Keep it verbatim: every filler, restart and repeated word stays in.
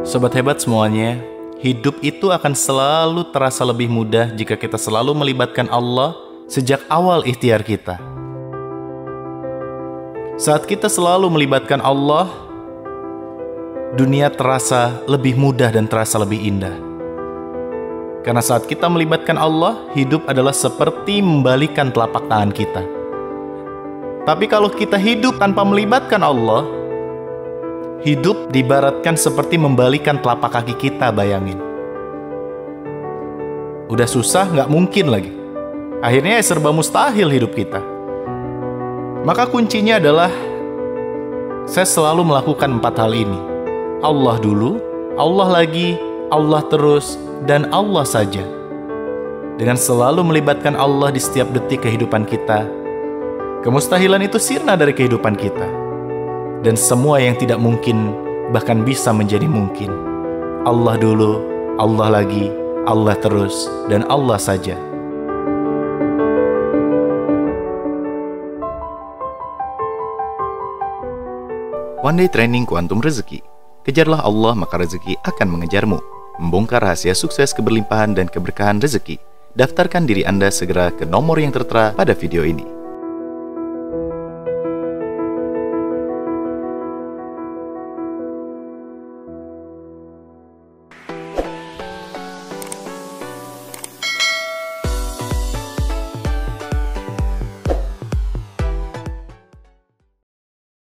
Sobat hebat semuanya, hidup itu akan selalu terasa lebih mudah jika kita selalu melibatkan Allah sejak awal ikhtiar kita. Saat kita selalu melibatkan Allah, dunia terasa lebih mudah dan terasa lebih indah. Karena saat kita melibatkan Allah, hidup adalah seperti membalikan telapak tangan kita. Tapi kalau kita hidup tanpa melibatkan Allah, hidup diibaratkan seperti membalikan telapak kaki kita, bayangin. Udah susah, nggak mungkin lagi. Akhirnya ya serba mustahil hidup kita. Maka kuncinya adalah saya selalu melakukan empat hal ini. Allah dulu, Allah lagi, Allah terus, dan Allah saja. Dengan selalu melibatkan Allah di setiap detik kehidupan kita, kemustahilan itu sirna dari kehidupan kita. Dan semua yang tidak mungkin bahkan bisa menjadi mungkin. Allah dulu, Allah lagi, Allah terus, dan Allah saja. One Day Training Kuantum Rezeki. Kejarlah Allah maka rezeki akan mengejarmu. Membongkar rahasia sukses, keberlimpahan, dan keberkahan rezeki. Daftarkan diri Anda segera ke nomor yang tertera pada video ini.